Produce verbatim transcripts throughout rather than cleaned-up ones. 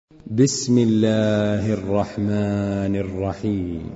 بسم الله الرحمن الرحيم.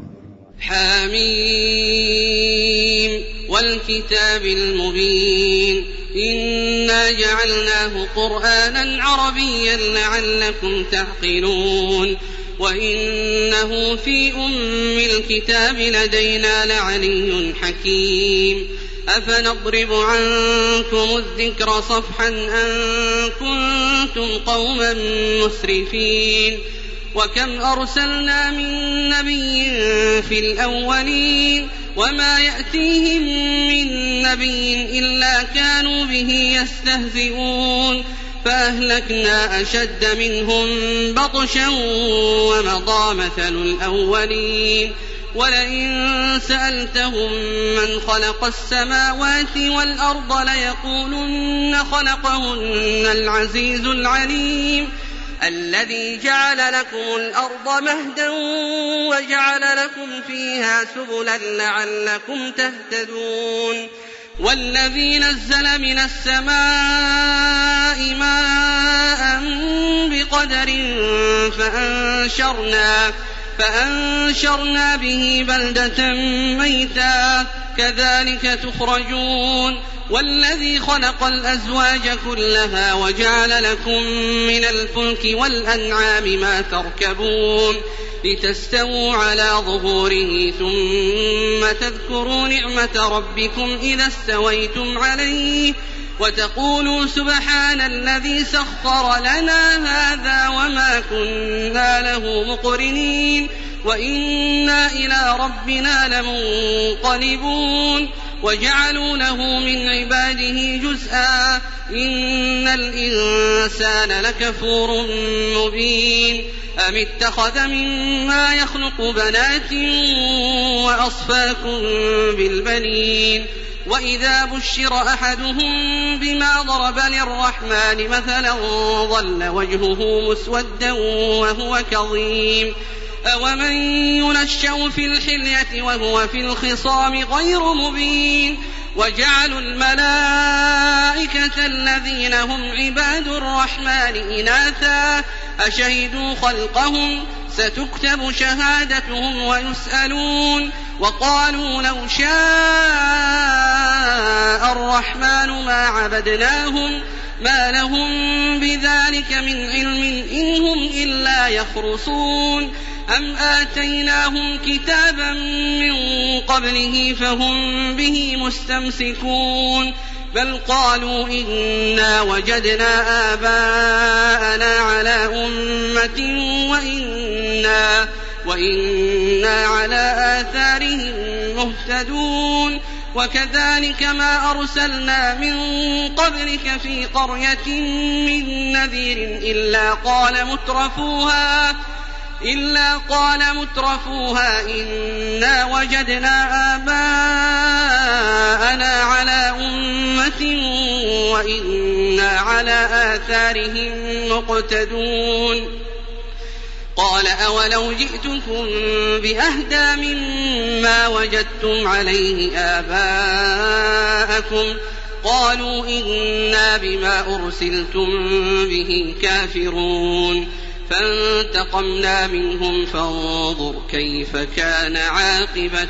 حميم والكتاب المبين إنا جعلناه قرآنا عربيا لعلكم تعقلون وإنه في أم الكتاب لدينا لعلي حكيم أفنضرب عنكم الذكر صفحا أن كنتم قوما مسرفين وكم أرسلنا من نبي في الأولين وما يأتيهم من نبي إلا كانوا به يستهزئون فأهلكنا أشد منهم بطشا ومضى مثل الأولين ولئن سألتهم من خلق السماوات والأرض ليقولن خلقهن العزيز العليم الذي جعل لكم الأرض مهدا وجعل لكم فيها سبلا لعلكم تهتدون والذي نزل من السماء ماء بقدر فأنشرنا فأنشرنا به بلدة ميتا كذلك تخرجون والذي خلق الأزواج كلها وجعل لكم من الفلك والأنعام ما تركبون لتستووا على ظهوره ثم تذكروا نعمة ربكم إذا استويتم عليه وتقولوا سبحان الذي سخر لنا هذا وما كنا له مقرنين وإنا إلى ربنا لمنقلبون وجعلوا له من عباده جزءا إن الإنسان لكفور مبين أم اتخذ مما يخلق بنات وأصفاكم بالبنين وإذا بشر أحدهم بما ضرب للرحمن مثلا ظل وجهه مسودا وهو كظيم أومن ينشأ في الحلية وهو في الخصام غير مبين وجعلوا الملائكة الذين هم عباد الرحمن إناثا أشهدوا خلقهم ستكتب شهادتهم ويسألون وقالوا لو شاء الرحمن ما عبدناهم ما لهم بذلك من علم إن هم إلا يخرصون أم آتيناهم كتابا من قبله فهم به مستمسكون بل قالوا إنا وجدنا آباءنا على أمة وإنا, وإنا على آثارهم مهتدون وكذلك ما أرسلنا من قبلك في قرية من نذير إلا قال مترفوها إلا قال مترفوها إنا وجدنا آباءنا على أمة وإنا على آثارهم مقتدون قال أولو جئتكم بأهدى مما وجدتم عليه آباءكم قالوا إنا بما أرسلتم به كافرون فانتقمنا منهم فانظر كيف كان عاقبة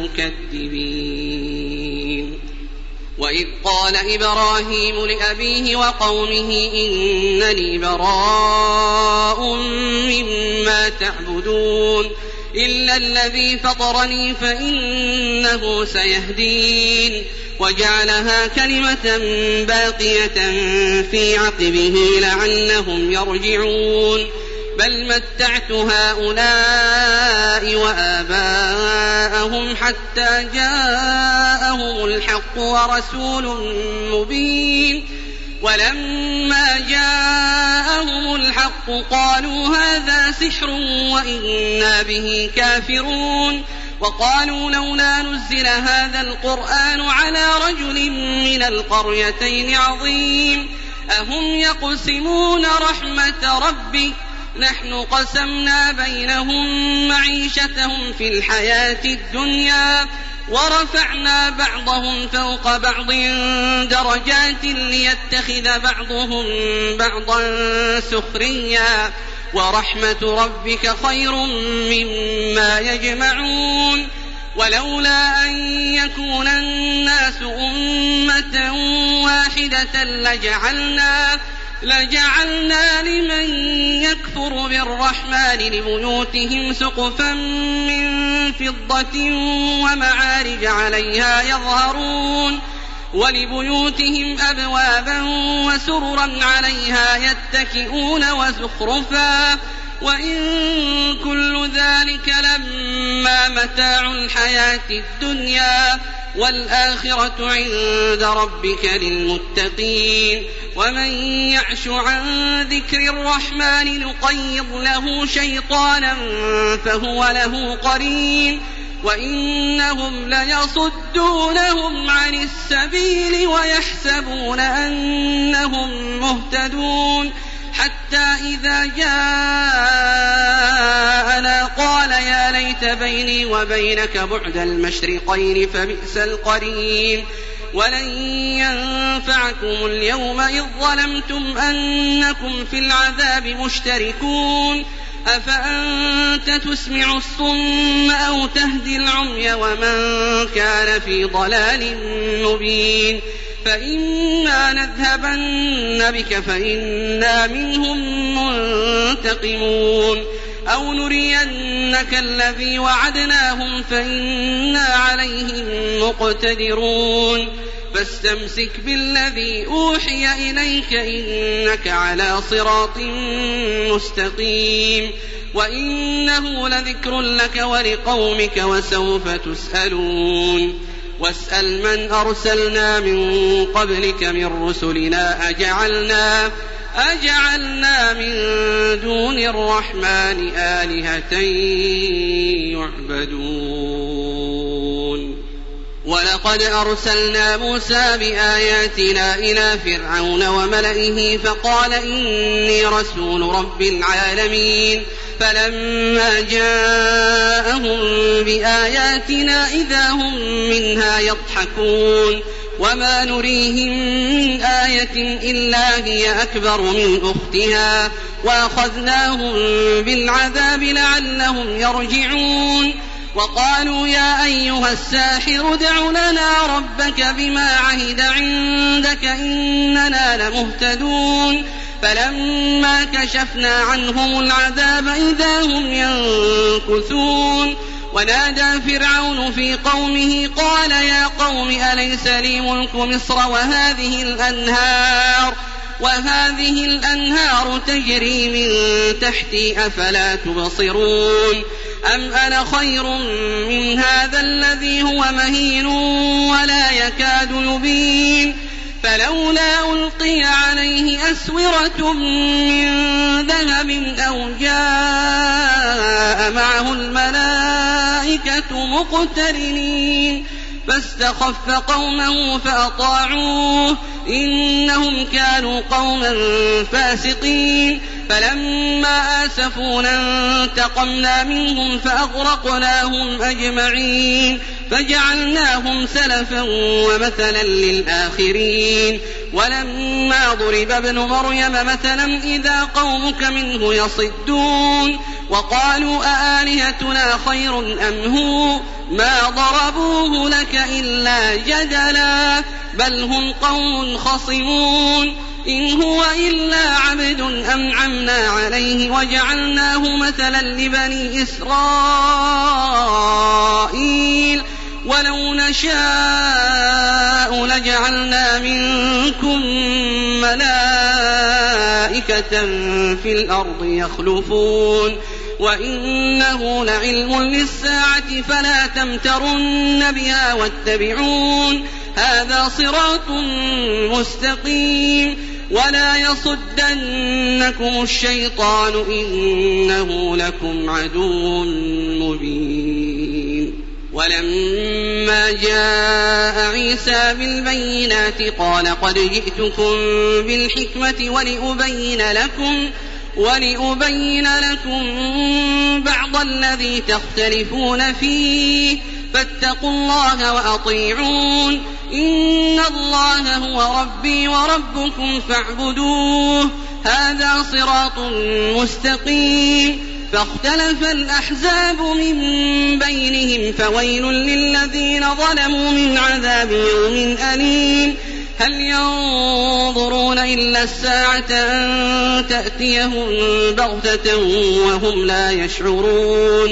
المكذبين وإذ قال إبراهيم لأبيه وقومه إنني براء مما تعبدون إلا الذي فطرني فإنه سيهدين وجعلها كلمة باقية في عقبه لعلهم يرجعون بل متعت هؤلاء وآباءهم حتى جاءهم الحق ورسول مبين ولما جاءهم الحق قالوا هذا سحر وإنا به كافرون وقالوا لولا نزل هذا القرآن على رجل من القريتين عظيم أهم يقسمون رحمة ربك نحن قسمنا بينهم معيشتهم في الحياة الدنيا ورفعنا بعضهم فوق بعض درجات ليتخذ بعضهم بعضا سخريا ورحمة ربك خير مما يجمعون ولولا أن يكون الناس أمة واحدة لجعلنا لجعلنا لمن يكفر بالرحمن لبيوتهم سقفا من فضة ومعارج عليها يظهرون ولبيوتهم أبوابا وسررا عليها يتكئون وزخرفا وإن كل ذلك لما متاع الحياة الدنيا والآخرة عند ربك للمتقين ومن يعش عن ذكر الرحمن نقيض له شيطانا فهو له قرين وإنهم ليصدونهم عن السبيل ويحسبون أنهم مهتدون حتى إذا جاءنا قال يا ليت بيني وبينك بعد المشرقين فبئس القرين ولن ينفعكم اليوم إذ ظلمتم أنكم في العذاب مشتركون أفأنت تسمع الصم أو تهدي العمي ومن كان في ضلال مبين فإما نذهبن بك فإنا منهم منتقمون أو نرينك الذي وعدناهم فإنا عليهم مقتدرون فاستمسك بالذي أوحي إليك إنك على صراط مستقيم وإنه لذكر لك ولقومك وسوف تسألون واسأل من أرسلنا من قبلك من رسلنا أجعلنا أجعلنا من دون الرحمن آلهة يعبدون ولقد أرسلنا موسى بآياتنا إلى فرعون وملئه فقال إني رسول رب العالمين فلما جاءهم بآياتنا إذا هم منها يضحكون وما نريهم من آية إلا هي أكبر من أختها وأخذناهم بالعذاب لعلهم يرجعون وقالوا يا أيها الساحر ادع لنا ربك بما عهد عندك إننا لمهتدون فلما كشفنا عنهم العذاب إذا هم ينكثون ونادى فرعون في قومه قال يا قوم أليس لي ملك مصر وهذه الأنهار وهذه الأنهار تجري من تحتي أفلا تبصرون أم أنا خير من هذا الذي هو مهين ولا يكاد يبين فلولا ألقي عليه أسورة من ذهب أو جاء معه الملائكة مقترنين فاستخف قومه فأطاعوه إنهم كانوا قوما فاسقين فلما آسفونا انتقمنا منهم فأغرقناهم أجمعين فجعلناهم سلفا ومثلا للآخرين ولما ضرب ابن مريم مثلا إذا قومك منه يصدون وقالوا أآلهتنا خير أم هو ما ضربوه لك إلا جدلا بل هم قوم خصمون إن هو إلا عبد أنعمنا عليه وجعلناه مثلا لبني إسرائيل ولو نشاء لجعلنا منكم ملائكة في الأرض يخلفون وإنه لعلم للساعة فلا تمترن بها واتبعون هذا صراط مستقيم ولا يصدنكم الشيطان إنه لكم عدو مبين ولما جاء عيسى بالبينات قال قد جئتكم بالحكمة ولأبين لكم ولأبين لكم بعض الذي تختلفون فيه فاتقوا الله وأطيعون إن الله هو ربي وربكم فاعبدوه هذا صراط مستقيم فاختلف الأحزاب من بينهم فويل للذين ظلموا من عذاب يوم أليم هل ينظرون إلا الساعة أن تأتيهم بغتة وهم لا يشعرون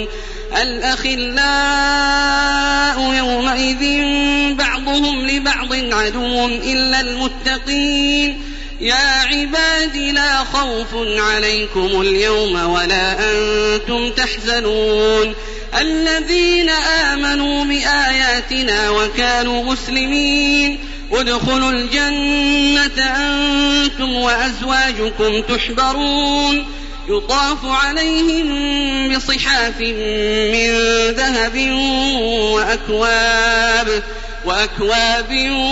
الأخلاء يومئذ بعضهم لبعض عدو إلا المتقين يا عباد لا خوف عليكم اليوم ولا أنتم تحزنون الذين آمنوا بآياتنا وكانوا مسلمين ادخلوا الجنة أنتم وأزواجكم تحبرون يطاف عليهم بصحاف من ذهب وأكواب وأكواب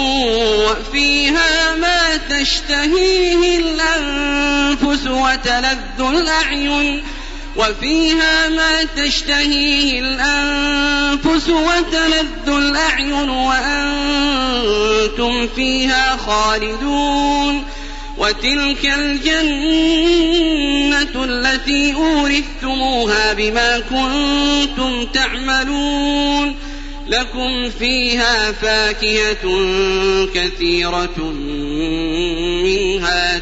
وفيها ما تشتهيه الأنفس وتلذ الأعين وفيها ما تشتهيه الأنفس وتلذ الأعين وأنتم فيها خالدون وتلك الجنة التي أورثتموها بما كنتم تعملون لكم فيها فاكهة كثيرة منها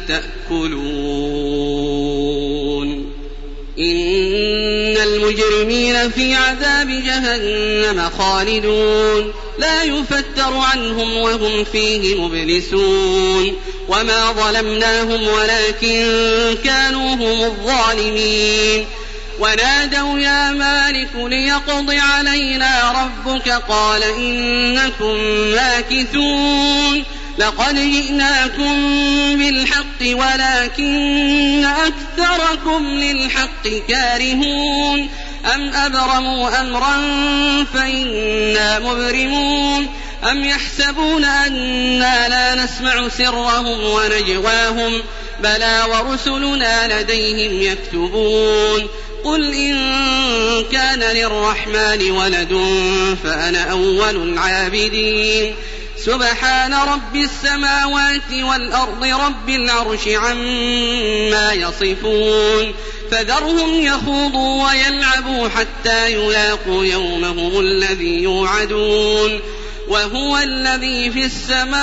تأكلون إن المجرمين في عذاب جهنم خالدون لا يفتر عنهم وهم فيه مبلسون وما ظلمناهم ولكن كانوا هم الظالمين ونادوا يا مالك ليقض علينا ربك قال إنكم ماكثون لقد جئناكم بالحق ولكن أكثركم للحق كارهون أم أبرموا أمرا فإنا مبرمون أم يحسبون أنا لا نسمع سرهم ونجواهم بلى ورسلنا لديهم يكتبون قل إن كان للرحمن ولد فأنا أول العابدين سبحان رب السماوات والأرض رب العرش عما يصفون فذرهم يخوضوا ويلعبوا حتى يلاقوا يومهم الذي يوعدون وهو الذي في السماء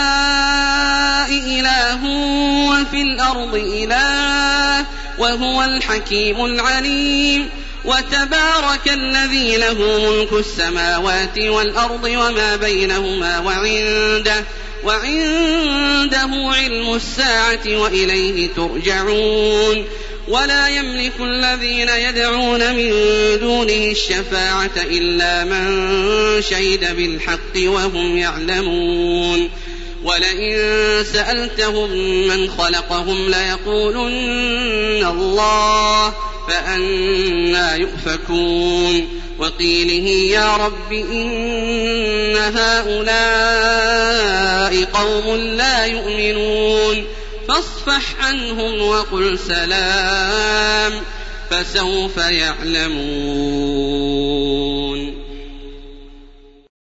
إله وفي الأرض إله وهو الحكيم العليم وتبارك الذي له ملك السماوات والأرض وما بينهما وعنده, وعنده علم الساعة وإليه ترجعون ولا يملك الذين يدعون من دونه الشفاعة إلا من شهد بالحق وهم يعلمون ولئن سألتهم من خلقهم ليقولن الله فأنى يؤفكون وقيله يا رب إن هؤلاء قوم لا يؤمنون فاصفح عنهم وقل سلام فسوف يعلمون.